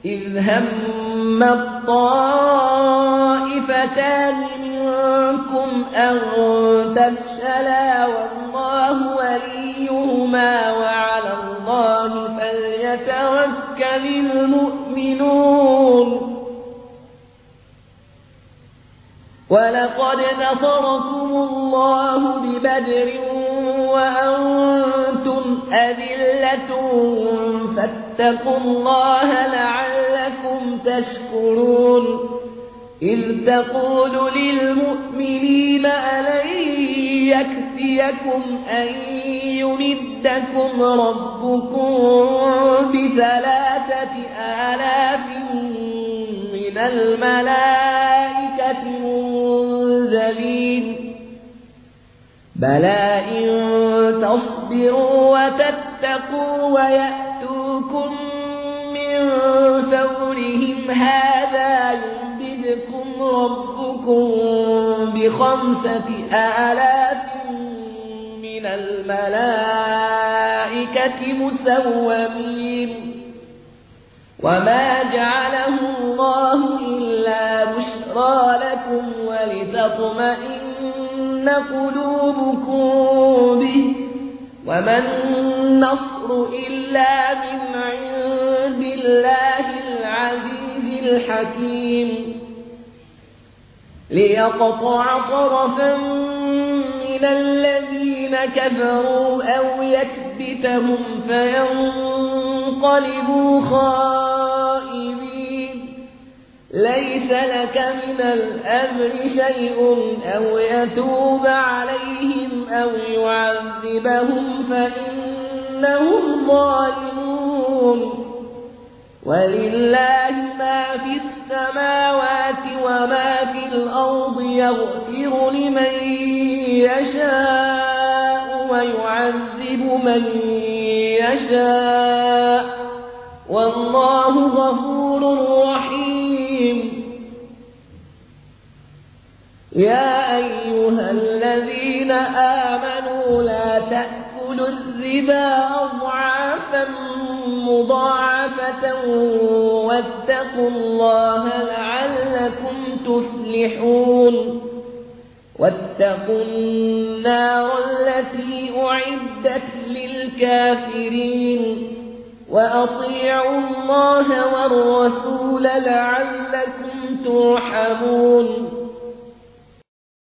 إذ هم الطائفتان منكم أن تفشلا والله وليهما وعلى الله فليتوكل المؤمنون ولقد نصركم الله ببدر وأنتم أذلة فاتقوا الله لعلكم تشكرون إذ تقول للمؤمنين ألن يكفيكم أن يمدكم ربكم ب3,000 من الملائكة منزلين بلى إن تصبروا وتتقوا ويأتوكم من فورهم هذا يمددكم ربكم ب5,000 من الملائكة مسومين وما جعله الله إلا بشرى لكم ولتطمئن قلوبكم به وما النصر إلا من عند الله العزيز الحكيم ليقطع طرفا من الذين كفروا أو يكبتهم فينقلبوا خائبين ليس لك من الأمر شيء أو يتوب عليهم أو يعذبهم فإنهم ظالمون ولله ما في السماوات وما في الأرض يغفر لمن يشاء ويعذب من يشاء والله غفور رحيم يا أيها الذين آمنوا لا تأكلوا الربا أضعافا مضاعفة واتقوا الله لعلكم تفلحون واتقوا النار التي أعدت للكافرين وأطيعوا الله والرسول لعلكم ترحمون